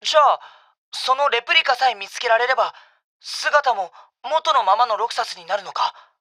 じゃあ、そのレプリカさえ見つけられれば、姿も元のままのロクサスになるのか？